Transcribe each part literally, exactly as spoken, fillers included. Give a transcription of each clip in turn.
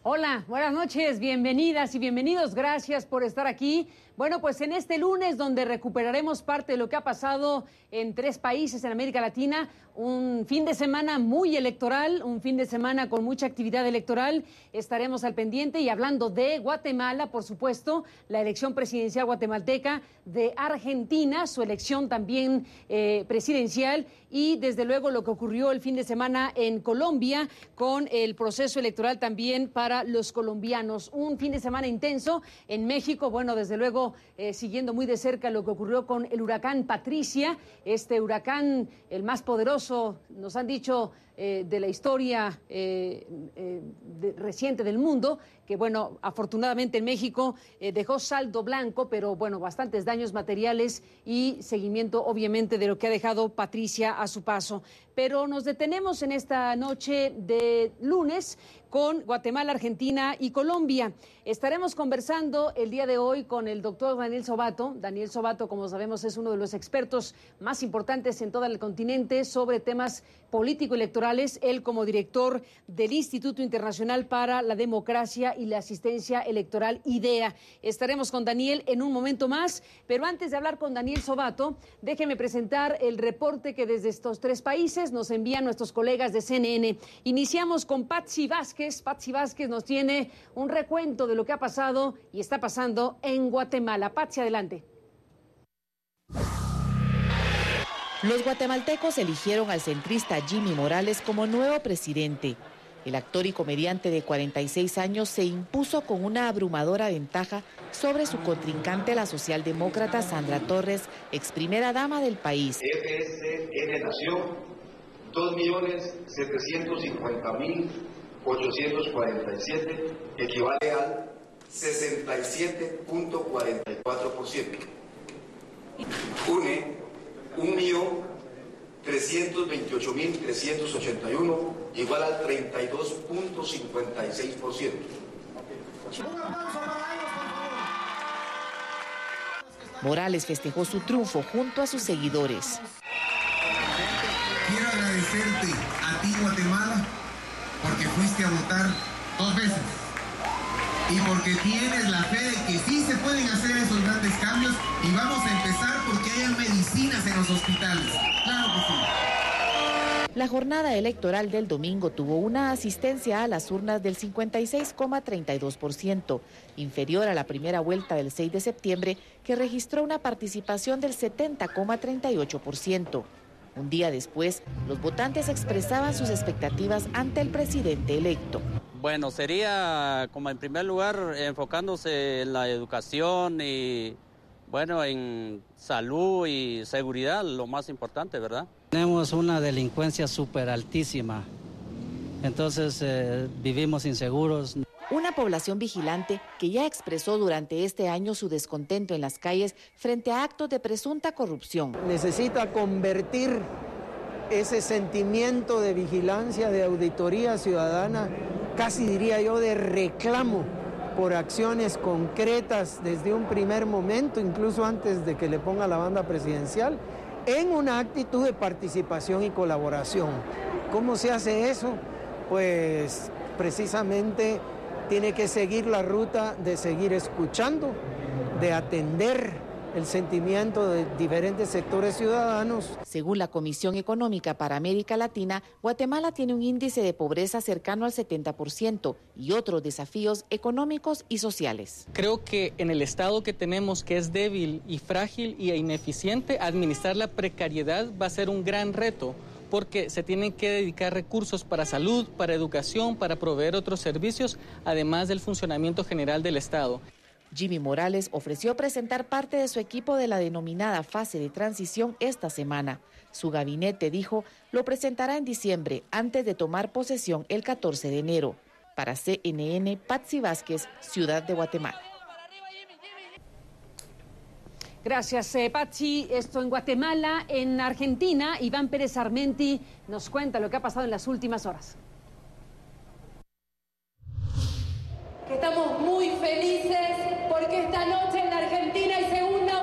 Hola, buenas noches, bienvenidas y bienvenidos, gracias por estar aquí. Bueno, pues en este lunes donde recuperaremos parte de lo que ha pasado en tres países en América Latina, un fin de semana muy electoral, un fin de semana con mucha actividad electoral, estaremos al pendiente y hablando de Guatemala, por supuesto, la elección presidencial guatemalteca, de Argentina, su elección también eh, presidencial y desde luego lo que ocurrió el fin de semana en Colombia con el proceso electoral también para los colombianos. Un fin de semana intenso en México, bueno, desde luego Eh, siguiendo muy de cerca lo que ocurrió con el huracán Patricia, este huracán, el más poderoso, nos han dicho, eh, de la historia eh, eh, de, reciente del mundo, que bueno, afortunadamente en México eh, dejó saldo blanco, pero bueno, bastantes daños materiales y seguimiento obviamente de lo que ha dejado Patricia a su paso. Pero nos detenemos en esta noche de lunes con Guatemala, Argentina y Colombia. Estaremos conversando el día de hoy con el doctor Daniel Sobato. Daniel Sobato, como sabemos, es uno de los expertos más importantes en todo el continente sobre temas político-electorales, él como director del Instituto Internacional para la Democracia y la Asistencia Electoral, IDEA. Estaremos con Daniel en un momento más, pero antes de hablar con Daniel Sobato, déjeme presentar el reporte que desde estos tres países nos envían nuestros colegas de C N N. Iniciamos con Patsy Vázquez. Patsy Vázquez nos tiene un recuento de lo que ha pasado y está pasando en Guatemala. Patsy, adelante. Los guatemaltecos eligieron al centrista Jimmy Morales como nuevo presidente. El actor y comediante de cuarenta y seis años se impuso con una abrumadora ventaja sobre su contrincante, la socialdemócrata Sandra Torres, ex primera dama del país. F S N nació dos millones setecientos cincuenta mil ochocientos cuarenta y siete, equivale al sesenta y siete punto cuarenta y cuatro por ciento. UNE, un millón trescientos veintiocho mil trescientos ochenta y uno, igual al treinta y dos punto cincuenta y seis por ciento. Morales festejó su triunfo junto a sus seguidores. Quiero agradecerte a ti, Guatemala, porque fuiste a votar dos veces y porque tienes la fe de que sí se pueden hacer esos grandes cambios y vamos a empezar porque hay medicinas en los hospitales. Claro que sí. La jornada electoral del domingo tuvo una asistencia a las urnas del cincuenta y seis coma treinta y dos por ciento, inferior a la primera vuelta del seis de septiembre, que registró una participación del setenta coma treinta y ocho por ciento. Un día después, los votantes expresaban sus expectativas ante el presidente electo. Bueno, sería como en primer lugar enfocándose en la educación y bueno, en salud y seguridad, lo más importante, ¿verdad? Tenemos una delincuencia súper altísima, entonces eh, vivimos inseguros. Una población vigilante que ya expresó durante este año su descontento en las calles frente a actos de presunta corrupción. Necesita convertir ese sentimiento de vigilancia, de auditoría ciudadana, casi diría yo de reclamo por acciones concretas desde un primer momento, incluso antes de que le ponga la banda presidencial, en una actitud de participación y colaboración. ¿Cómo se hace eso? Pues precisamente tiene que seguir la ruta de seguir escuchando, de atender el sentimiento de diferentes sectores ciudadanos. Según la Comisión Económica para América Latina, Guatemala tiene un índice de pobreza cercano al setenta por ciento y otros desafíos económicos y sociales. Creo que en el estado que tenemos, que es débil y frágil y ineficiente, administrar la precariedad va a ser un gran reto, porque se tienen que dedicar recursos para salud, para educación, para proveer otros servicios, además del funcionamiento general del Estado. Jimmy Morales ofreció presentar parte de su equipo de la denominada fase de transición esta semana. Su gabinete, dijo, lo presentará en diciembre, antes de tomar posesión el catorce de enero. Para C N N, Patsy Vázquez, Ciudad de Guatemala. Gracias, eh, Patsy. Esto en Guatemala. En Argentina, Iván Pérez Armenti nos cuenta lo que ha pasado en las últimas horas. Estamos muy felices porque esta noche en la Argentina hay segunda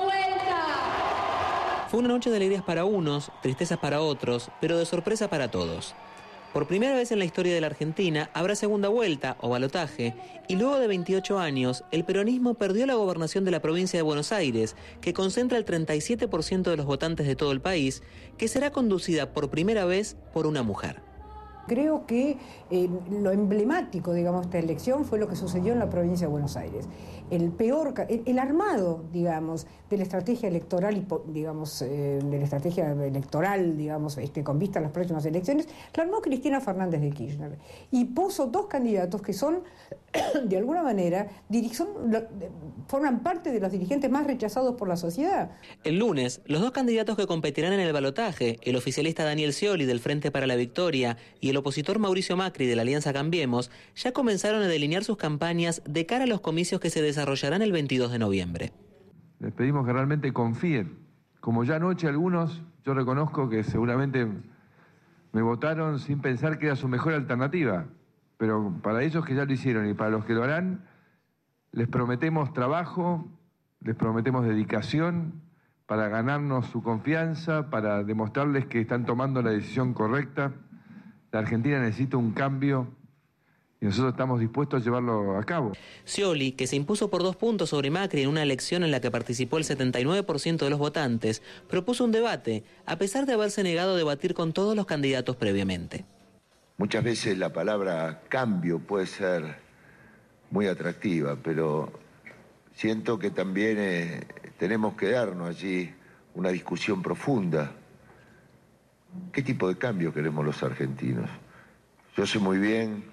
vuelta. Fue una noche de alegrías para unos, tristezas para otros, pero de sorpresa para todos. Por primera vez en la historia de la Argentina habrá segunda vuelta o balotaje y luego de veintiocho años el peronismo perdió la gobernación de la provincia de Buenos Aires, que concentra el treinta y siete por ciento de los votantes de todo el país, que será conducida por primera vez por una mujer. Creo que eh, lo emblemático, digamos, de esta elección fue lo que sucedió en la provincia de Buenos Aires. El peor, el, el armado, digamos, de la estrategia electoral y, digamos, eh, de la estrategia electoral, digamos, este, con vista a las próximas elecciones, la armó Cristina Fernández de Kirchner. Y puso dos candidatos que son, de alguna manera, son, forman parte de los dirigentes más rechazados por la sociedad. El lunes, los dos candidatos que competirán en el balotaje, el oficialista Daniel Scioli del Frente para la Victoria y el opositor Mauricio Macri de la Alianza Cambiemos, ya comenzaron a delinear sus campañas de cara a los comicios que se desarrollarán el veintidós de noviembre. Les pedimos que realmente confíen. Como ya anoche algunos, yo reconozco que seguramente me votaron sin pensar que era su mejor alternativa, pero para ellos que ya lo hicieron y para los que lo harán, les prometemos trabajo, les prometemos dedicación para ganarnos su confianza, para demostrarles que están tomando la decisión correcta. La Argentina necesita un cambio y nosotros estamos dispuestos a llevarlo a cabo. Scioli, que se impuso por dos puntos sobre Macri en una elección en la que participó el setenta y nueve por ciento de los votantes, propuso un debate, a pesar de haberse negado a debatir con todos los candidatos previamente. Muchas veces la palabra cambio puede ser muy atractiva, pero siento que también eh, tenemos que darnos allí una discusión profunda. ¿Qué tipo de cambio queremos los argentinos? Yo sé muy bien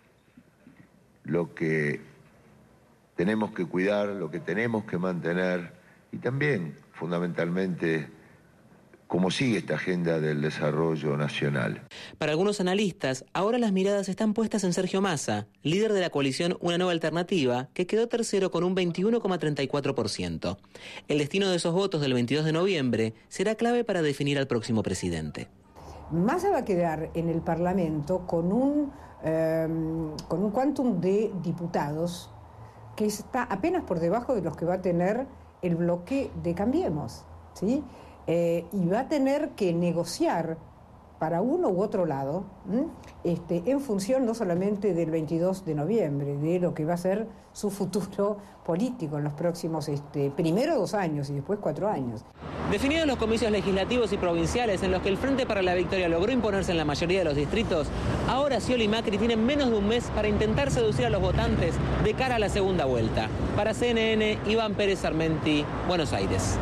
lo que tenemos que cuidar, lo que tenemos que mantener y también, fundamentalmente, cómo sigue esta agenda del desarrollo nacional. Para algunos analistas, ahora las miradas están puestas en Sergio Massa, líder de la coalición Una Nueva Alternativa, que quedó tercero con un veintiuno coma treinta y cuatro por ciento. El destino de esos votos del veintidós de noviembre será clave para definir al próximo presidente. Massa va a quedar en el Parlamento con un, eh, con un quantum de diputados que está apenas por debajo de los que va a tener el bloque de Cambiemos, ¿sí? Eh, y va a tener que negociar para uno u otro lado, ¿m? este, en función no solamente del veintidós de noviembre, de lo que va a ser su futuro político en los próximos, este, primero dos años y después cuatro años. Definidos los comicios legislativos y provinciales en los que el Frente para la Victoria logró imponerse en la mayoría de los distritos, ahora Scioli y Macri tienen menos de un mes para intentar seducir a los votantes de cara a la segunda vuelta. Para C N N, Iván Pérez Armenti, Buenos Aires.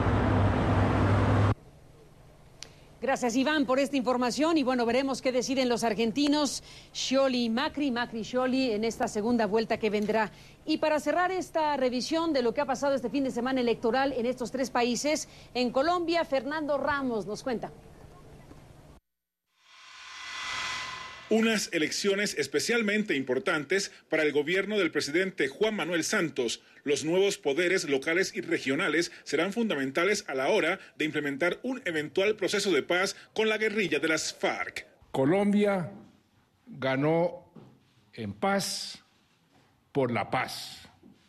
Gracias, Iván, por esta información. Y bueno, veremos qué deciden los argentinos, Scioli y Macri, Macri y Scioli, en esta segunda vuelta que vendrá. Y para cerrar esta revisión de lo que ha pasado este fin de semana electoral en estos tres países, en Colombia, Fernando Ramos nos cuenta. Unas elecciones especialmente importantes para el gobierno del presidente Juan Manuel Santos. Los nuevos poderes locales y regionales serán fundamentales a la hora de implementar un eventual proceso de paz con la guerrilla de las FARC. Colombia ganó en paz por la paz.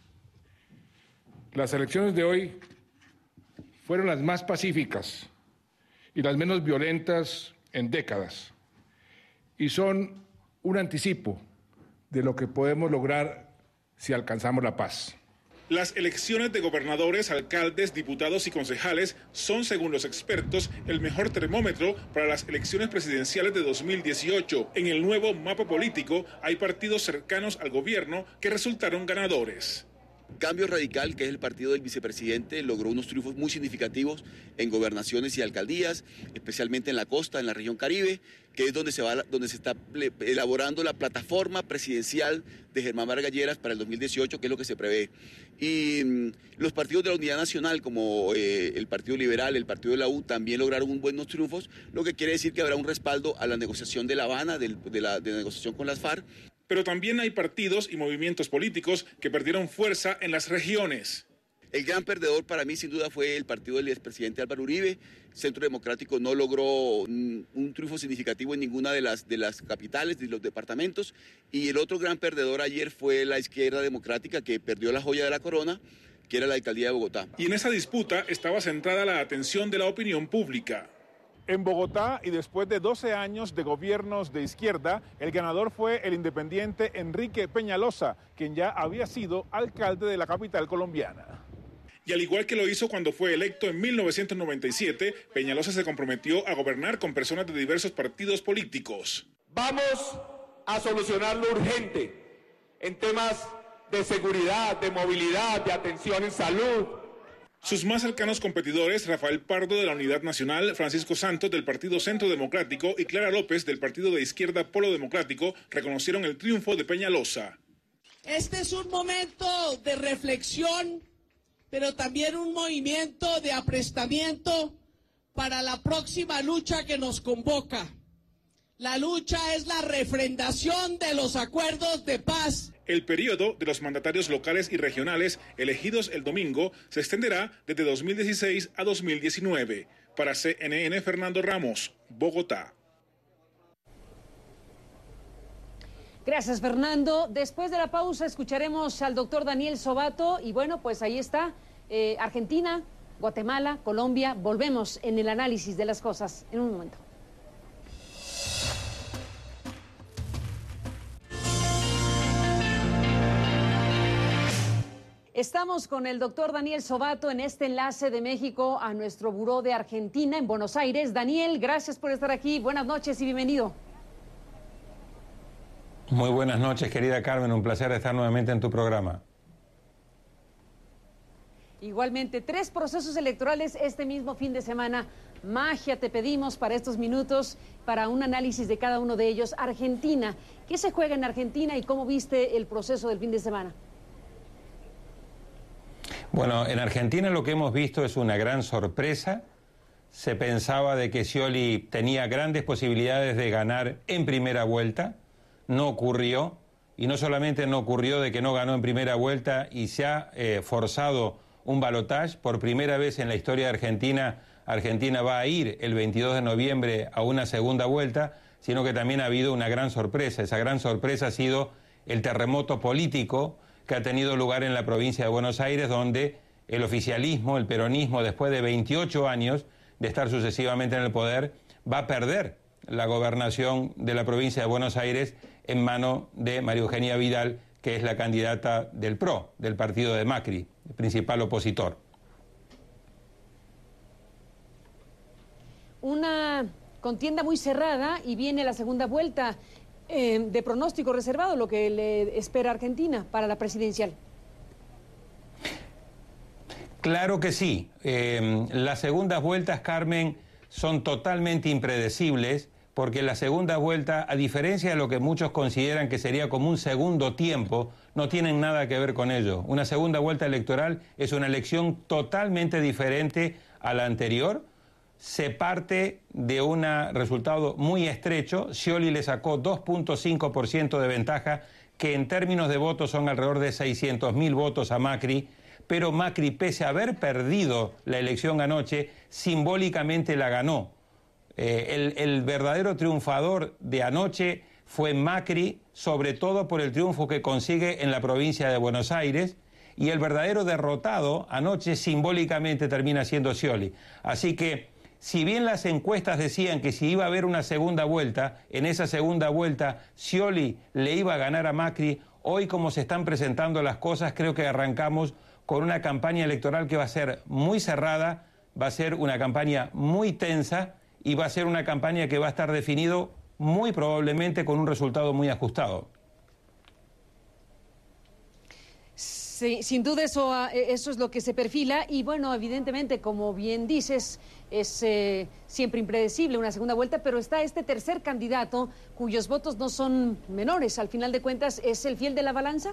Las elecciones de hoy fueron las más pacíficas y las menos violentas en décadas. Y son un anticipo de lo que podemos lograr si alcanzamos la paz. Las elecciones de gobernadores, alcaldes, diputados y concejales son, según los expertos, el mejor termómetro para las elecciones presidenciales de dos mil dieciocho. En el nuevo mapa político hay partidos cercanos al gobierno que resultaron ganadores. Cambio Radical, que es el partido del vicepresidente, logró unos triunfos muy significativos en gobernaciones y alcaldías, especialmente en la costa, en la región Caribe, que es donde se va, donde se está elaborando la plataforma presidencial de Germán Vargas Lleras para el dos mil dieciocho, que es lo que se prevé. Y mmm, los partidos de la Unidad Nacional, como eh, el Partido Liberal, el Partido de la U, también lograron un buenos triunfos, lo que quiere decir que habrá un respaldo a la negociación de La Habana, de, de, la, de la negociación con las FARC. Pero también hay partidos y movimientos políticos que perdieron fuerza en las regiones. El gran perdedor para mí sin duda fue el partido del expresidente Álvaro Uribe. Centro Democrático no logró un, un triunfo significativo en ninguna de las, de las capitales, de los departamentos. Y el otro gran perdedor ayer fue la izquierda democrática, que perdió la joya de la corona, que era la alcaldía de Bogotá. Y en esa disputa estaba centrada la atención de la opinión pública. En Bogotá, y después de doce años de gobiernos de izquierda, el ganador fue el independiente Enrique Peñalosa, quien ya había sido alcalde de la capital colombiana. Y al igual que lo hizo cuando fue electo en mil novecientos noventa y siete, Peñalosa se comprometió a gobernar con personas de diversos partidos políticos. Vamos a solucionar lo urgente en temas de seguridad, de movilidad, de atención en salud. Sus más cercanos competidores, Rafael Pardo de la Unidad Nacional, Francisco Santos del Partido Centro Democrático y Clara López del Partido de Izquierda Polo Democrático, reconocieron el triunfo de Peñalosa. Este es un momento de reflexión, pero también un movimiento de aprestamiento para la próxima lucha que nos convoca. La lucha es la refrendación de los acuerdos de paz. El periodo de los mandatarios locales y regionales elegidos el domingo se extenderá desde dos mil dieciséis a dos mil diecinueve. Para C N N, Fernando Ramos, Bogotá. Gracias, Fernando. Después de la pausa escucharemos al doctor Daniel Sobato y bueno, pues ahí está, eh, Argentina, Guatemala, Colombia. Volvemos en el análisis de las cosas en un momento. Estamos con el doctor Daniel Sobato en este enlace de México a nuestro buró de Argentina en Buenos Aires. Daniel, gracias por estar aquí. Buenas noches y bienvenido. Muy buenas noches, querida Carmen. Un placer estar nuevamente en tu programa. Igualmente, tres procesos electorales este mismo fin de semana. Magia te pedimos para estos minutos, para un análisis de cada uno de ellos. Argentina, ¿qué se juega en Argentina y cómo viste el proceso del fin de semana? Bueno, en Argentina lo que hemos visto es una gran sorpresa. Se pensaba de que Scioli tenía grandes posibilidades de ganar en primera vuelta. No ocurrió. Y no solamente no ocurrió de que no ganó en primera vuelta y se ha eh, forzado un balotaje. Por primera vez en la historia de Argentina, Argentina va a ir el veintidós de noviembre a una segunda vuelta, sino que también ha habido una gran sorpresa. Esa gran sorpresa ha sido el terremoto político que ha tenido lugar en la provincia de Buenos Aires, donde el oficialismo, el peronismo, después de veintiocho años de estar sucesivamente en el poder, va a perder la gobernación de la provincia de Buenos Aires en mano de María Eugenia Vidal, que es la candidata del P R O, del partido de Macri, el principal opositor. Una contienda muy cerrada y viene la segunda vuelta. Eh, de pronóstico reservado, lo que le espera a Argentina para la presidencial. Claro que sí. Eh, las segundas vueltas, Carmen, son totalmente impredecibles, porque la segunda vuelta, a diferencia de lo que muchos consideran que sería como un segundo tiempo, no tienen nada que ver con ello. Una segunda vuelta electoral es una elección totalmente diferente a la anterior. Se parte de un resultado muy estrecho. Scioli le sacó dos punto cinco por ciento de ventaja, que en términos de votos son alrededor de seiscientos mil votos a Macri, pero Macri, pese a haber perdido la elección anoche, simbólicamente la ganó. Eh, el, el verdadero triunfador de anoche fue Macri, sobre todo por el triunfo que consigue en la provincia de Buenos Aires, y el verdadero derrotado anoche simbólicamente termina siendo Scioli. Así que, si bien las encuestas decían que si iba a haber una segunda vuelta, en esa segunda vuelta Scioli le iba a ganar a Macri, hoy como se están presentando las cosas, creo que arrancamos con una campaña electoral que va a ser muy cerrada, va a ser una campaña muy tensa y va a ser una campaña que va a estar definido muy probablemente con un resultado muy ajustado. Sí, sin duda eso, eso es lo que se perfila y bueno, evidentemente, como bien dices, es eh, siempre impredecible una segunda vuelta, pero está este tercer candidato cuyos votos no son menores. Al final de cuentas, ¿es el fiel de la balanza?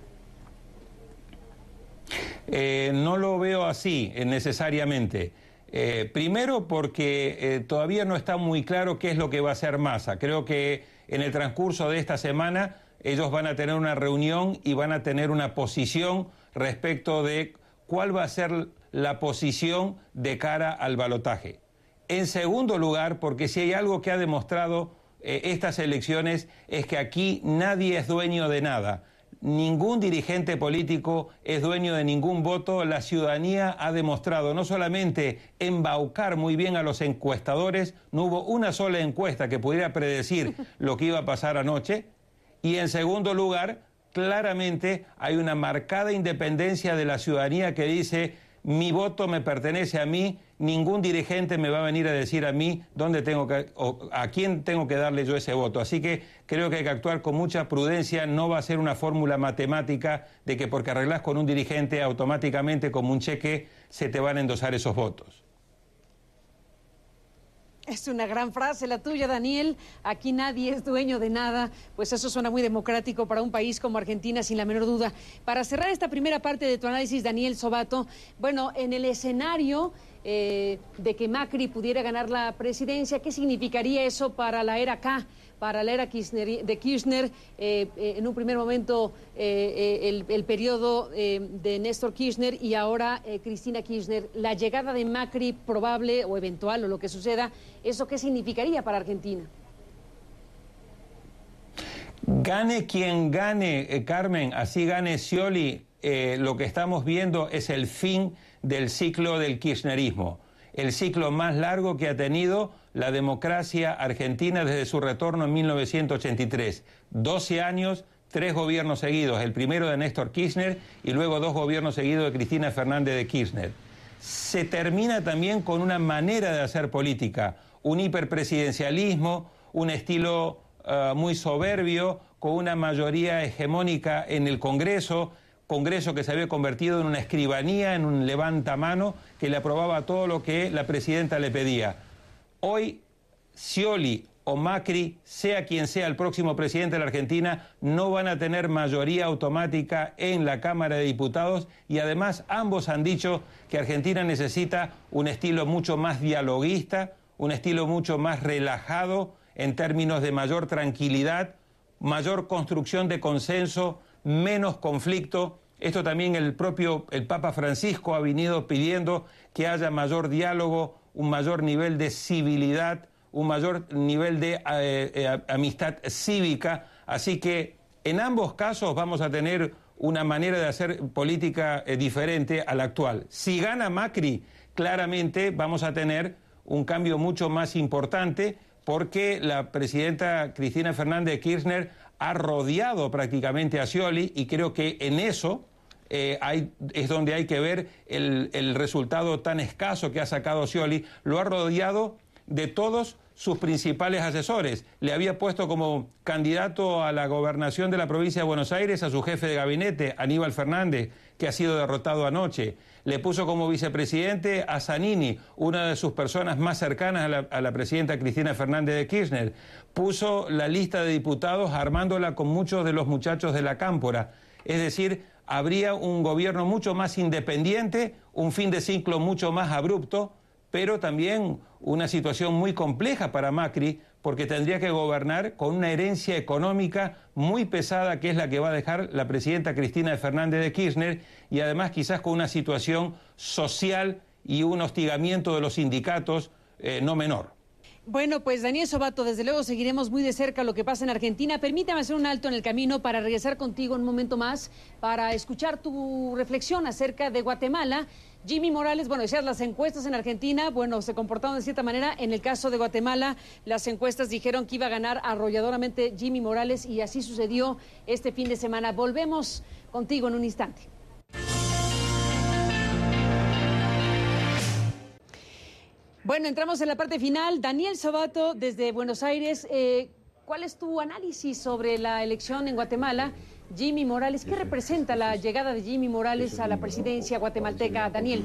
Eh, no lo veo así eh, necesariamente. Eh, primero porque eh, todavía no está muy claro qué es lo que va a hacer Massa. Creo que en el transcurso de esta semana ellos van a tener una reunión y van a tener una posición respecto de cuál va a ser la posición de cara al balotaje. En segundo lugar, porque si hay algo que ha demostrado eh, estas elecciones es que aquí nadie es dueño de nada. ningún dirigente político es dueño de ningún voto. La ciudadanía ha demostrado no solamente embaucar muy bien a los encuestadores, no hubo una sola encuesta que pudiera predecir lo que iba a pasar anoche, y en segundo lugar, claramente hay una marcada independencia de la ciudadanía que dice: mi voto me pertenece a mí, ningún dirigente me va a venir a decir a mí dónde tengo que, o a quién tengo que darle yo ese voto. Así que creo que hay que actuar con mucha prudencia. No va a ser una fórmula matemática de que porque arreglás con un dirigente automáticamente como un cheque se te van a endosar esos votos. Es una gran frase la tuya, Daniel. Aquí nadie es dueño de nada. Pues eso suena muy democrático para un país como Argentina, sin la menor duda. Para cerrar esta primera parte de tu análisis, Daniel Sobato, bueno, en el escenario eh, de que Macri pudiera ganar la presidencia, ¿qué significaría eso para la era K? Para la era Kirchner, de Kirchner, eh, eh, en un primer momento eh, eh, el, el periodo eh, de Néstor Kirchner y ahora eh, Cristina Kirchner, la llegada de Macri probable o eventual o lo que suceda, ¿eso qué significaría para Argentina? Gane quien gane, eh, Carmen, así gane Scioli, eh, lo que estamos viendo es el fin del ciclo del kirchnerismo, el ciclo más largo que ha tenido la democracia argentina desde su retorno en mil novecientos ochenta y tres. doce años, tres gobiernos seguidos, el primero de Néstor Kirchner y luego dos gobiernos seguidos de Cristina Fernández de Kirchner. Se termina también con una manera de hacer política, un hiperpresidencialismo, un estilo uh, muy soberbio, con una mayoría hegemónica en el Congreso, Congreso que se había convertido en una escribanía, en un levantamano que le aprobaba todo lo que la presidenta le pedía. Hoy, Scioli o Macri, sea quien sea el próximo presidente de la Argentina, no van a tener mayoría automática en la Cámara de Diputados y además ambos han dicho que Argentina necesita un estilo mucho más dialoguista, un estilo mucho más relajado en términos de mayor tranquilidad, mayor construcción de consenso, menos conflicto. Esto también el propio el Papa Francisco ha venido pidiendo, que haya mayor diálogo, un mayor nivel de civilidad, un mayor nivel de eh, eh, amistad cívica. Así que en ambos casos vamos a tener una manera de hacer política eh, diferente a la actual. Si gana Macri, claramente vamos a tener un cambio mucho más importante porque la presidenta Cristina Fernández de Kirchner ha rodeado prácticamente a Scioli y creo que en eso Eh, hay, es donde hay que ver el, el resultado tan escaso que ha sacado Scioli. Lo ha rodeado de todos sus principales asesores. Le había puesto como candidato a la gobernación de la provincia de Buenos Aires a su jefe de gabinete, Aníbal Fernández, que ha sido derrotado anoche. Le puso como vicepresidente a Zanini, una de sus personas más cercanas a la, a la presidenta Cristina Fernández de Kirchner. Puso la lista de diputados armándola con muchos de los muchachos de la Cámpora. Es decir, habría un gobierno mucho más independiente, un fin de ciclo mucho más abrupto, pero también una situación muy compleja para Macri, porque tendría que gobernar con una herencia económica muy pesada, que es la que va a dejar la presidenta Cristina Fernández de Kirchner, y además quizás con una situación social y un hostigamiento de los sindicatos eh, no menor. Bueno, pues Daniel Sobato, desde luego seguiremos muy de cerca lo que pasa en Argentina. Permítame hacer un alto en el camino para regresar contigo un momento más para escuchar tu reflexión acerca de Guatemala. Jimmy Morales, bueno, decías las encuestas en Argentina, bueno, se comportaron de cierta manera. En el caso de Guatemala, las encuestas dijeron que iba a ganar arrolladoramente Jimmy Morales y así sucedió este fin de semana. Volvemos contigo en un instante. Bueno, entramos en la parte final. Daniel Sobato, desde Buenos Aires, eh, ¿cuál es tu análisis sobre la elección en Guatemala? Jimmy Morales, ¿qué representa la llegada de Jimmy Morales a la presidencia guatemalteca, Daniel?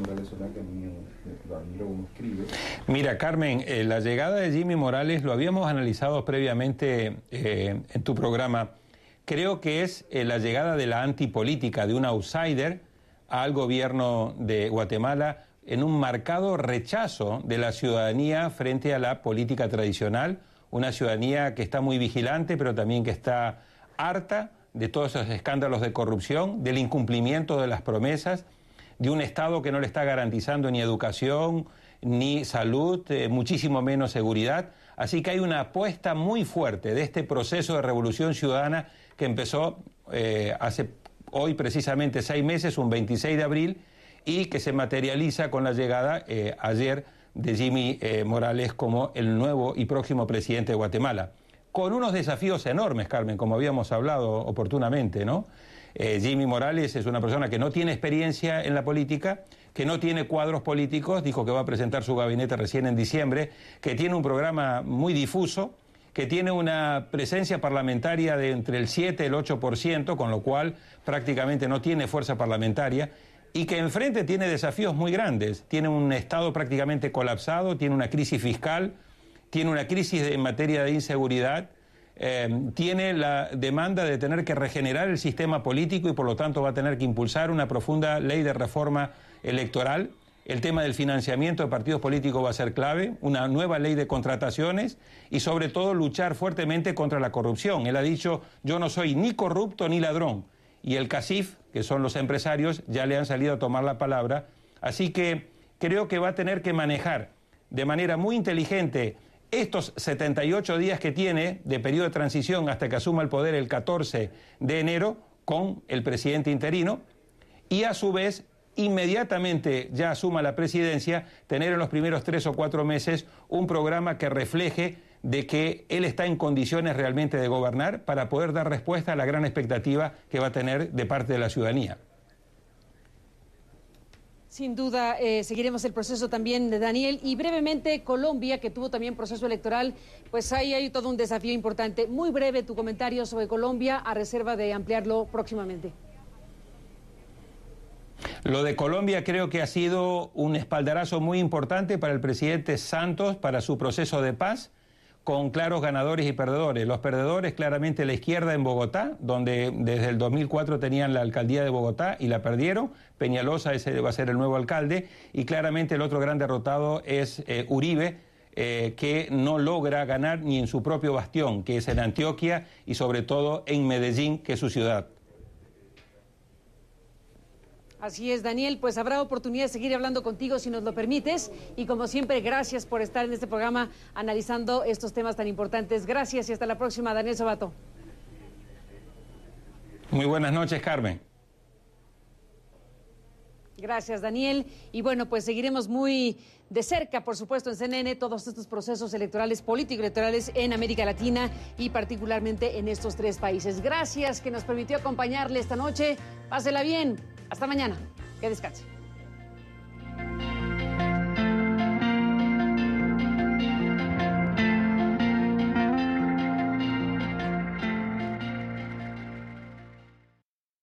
Mira, Carmen, eh, la llegada de Jimmy Morales lo habíamos analizado previamente eh, en tu programa. Creo que es eh, la llegada de la antipolítica, de un outsider al gobierno de Guatemala, en un marcado rechazo de la ciudadanía frente a la política tradicional, una ciudadanía que está muy vigilante, pero también que está harta de todos esos escándalos de corrupción, del incumplimiento de las promesas, de un Estado que no le está garantizando ni educación, ni salud, eh, muchísimo menos seguridad. Así que hay una apuesta muy fuerte de este proceso de revolución ciudadana que empezó eh, hace hoy precisamente seis meses, un veintiséis de abril, y que se materializa con la llegada eh, ayer de Jimmy eh, Morales como el nuevo y próximo presidente de Guatemala. Con unos desafíos enormes, Carmen, como habíamos hablado oportunamente, ¿no? Eh, Jimmy Morales es una persona que no tiene experiencia en la política, que no tiene cuadros políticos, dijo que va a presentar su gabinete recién en diciembre, que tiene un programa muy difuso, que tiene una presencia parlamentaria de entre el siete y el ocho por ciento, con lo cual prácticamente no tiene fuerza parlamentaria, y que enfrente tiene desafíos muy grandes. Tiene un Estado prácticamente colapsado, tiene una crisis fiscal, tiene una crisis en materia de inseguridad, eh, tiene la demanda de tener que regenerar el sistema político y por lo tanto va a tener que impulsar una profunda ley de reforma electoral. El tema del financiamiento de partidos políticos va a ser clave, una nueva ley de contrataciones y sobre todo luchar fuertemente contra la corrupción. Él ha dicho, yo no soy ni corrupto ni ladrón. Y el CACIF, que son los empresarios, ya le han salido a tomar la palabra. Así que creo que va a tener que manejar de manera muy inteligente estos setenta y ocho días que tiene de periodo de transición hasta que asuma el poder el catorce de enero con el presidente interino y a su vez inmediatamente ya asuma la presidencia, tener en los primeros tres o cuatro meses un programa que refleje de que él está en condiciones realmente de gobernar para poder dar respuesta a la gran expectativa que va a tener de parte de la ciudadanía. Sin duda, eh, seguiremos el proceso también de Daniel. Y brevemente, Colombia, que tuvo también proceso electoral, pues ahí hay todo un desafío importante. Muy breve tu comentario sobre Colombia, a reserva de ampliarlo próximamente. Lo de Colombia creo que ha sido un espaldarazo muy importante para el presidente Santos, para su proceso de paz, con claros ganadores y perdedores. Los perdedores claramente la izquierda en Bogotá, donde desde el dos mil cuatro tenían la alcaldía de Bogotá y la perdieron. Peñalosa ese va a ser el nuevo alcalde y claramente el otro gran derrotado es eh, Uribe, eh, que no logra ganar ni en su propio bastión, que es en Antioquia y sobre todo en Medellín, que es su ciudad. Así es, Daniel, pues habrá oportunidad de seguir hablando contigo si nos lo permites y como siempre, gracias por estar en este programa analizando estos temas tan importantes. Gracias y hasta la próxima, Daniel Sabato. Muy buenas noches, Carmen. Gracias, Daniel. Y bueno, pues seguiremos muy de cerca, por supuesto, en C N N, todos estos procesos electorales, político-electorales en América Latina y particularmente en estos tres países. Gracias que nos permitió acompañarle esta noche. Pásela bien. Hasta mañana. Que descanse.